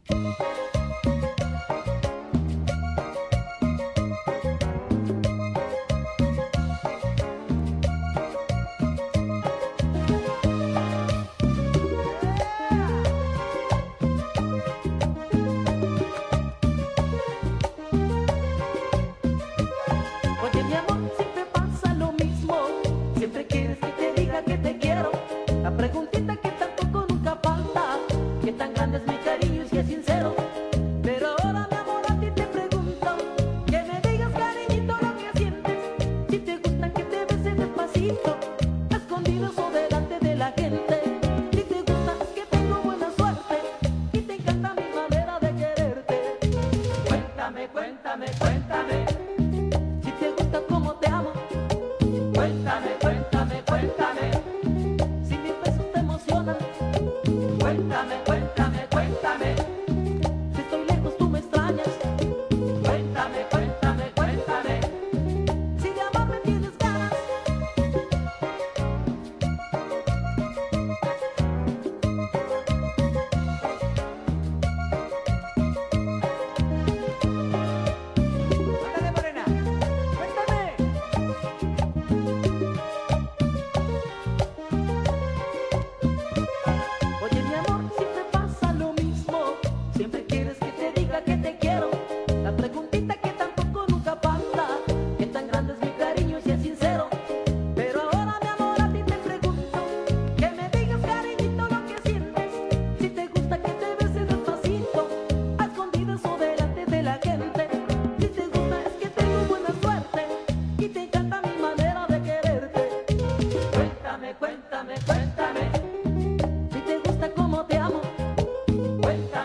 Oye, mi amor, siempre pasa lo mismo. Siempre quieres que te diga que te quiero. La preguntita que tampoco nunca falta. ¿Qué tan grande es mi cariño y si es sincero? Pero ahora, mi amor, a ti te pregunto. Que me digas, cariñito, lo que sientes. Si te gusta que te bese despacito, a escondidos o delante de la gente. Si te gusta es que tengo buena suerte y te encanta mi manera de quererte. Cuéntame, cuéntame, cuéntame. Si te gusta cómo te amo, cuéntame, cuéntame, cuéntame. Si mis besos te emocionan, cuéntame, cuéntame, cuéntame. Si estoy lejos tú me extrañas, cuéntame, cuéntame, cuéntame. Si de amarme tienes ganas. Ándale, morena, cuéntame. Oye, mi amor, siempre pasa lo mismo. Siempre quieres que te diga que te quiero. La preguntita que tampoco nunca falta. ¿Qué tan grande es mi cariño si es sincero? Pero ahora, mi amor, a ti te pregunto. Que me digas, cariñito, lo que sientes. Si te gusta que te bese despacito, a escondidas o delante de la gente. Si te gusta es que tengo buena suerte y te encanta mi manera de quererte. Cuéntame, cuéntame, cuéntame. Si te gusta cómo te amo, cuéntame.